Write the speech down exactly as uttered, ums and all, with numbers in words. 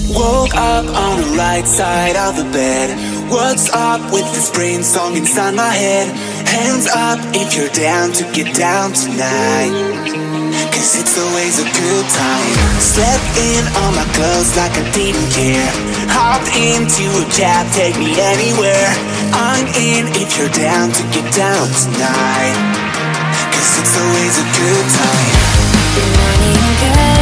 Woke up on the right side of the bed. What's up with this brain song inside my head? Hands up if you're down to get down tonight, cause it's always a good time. Slept in all my clothes like I didn't care. Hopped into a cab, take me anywhere. I'm in if you're down to get down tonight, cause it's always a good time. Good morning, girl.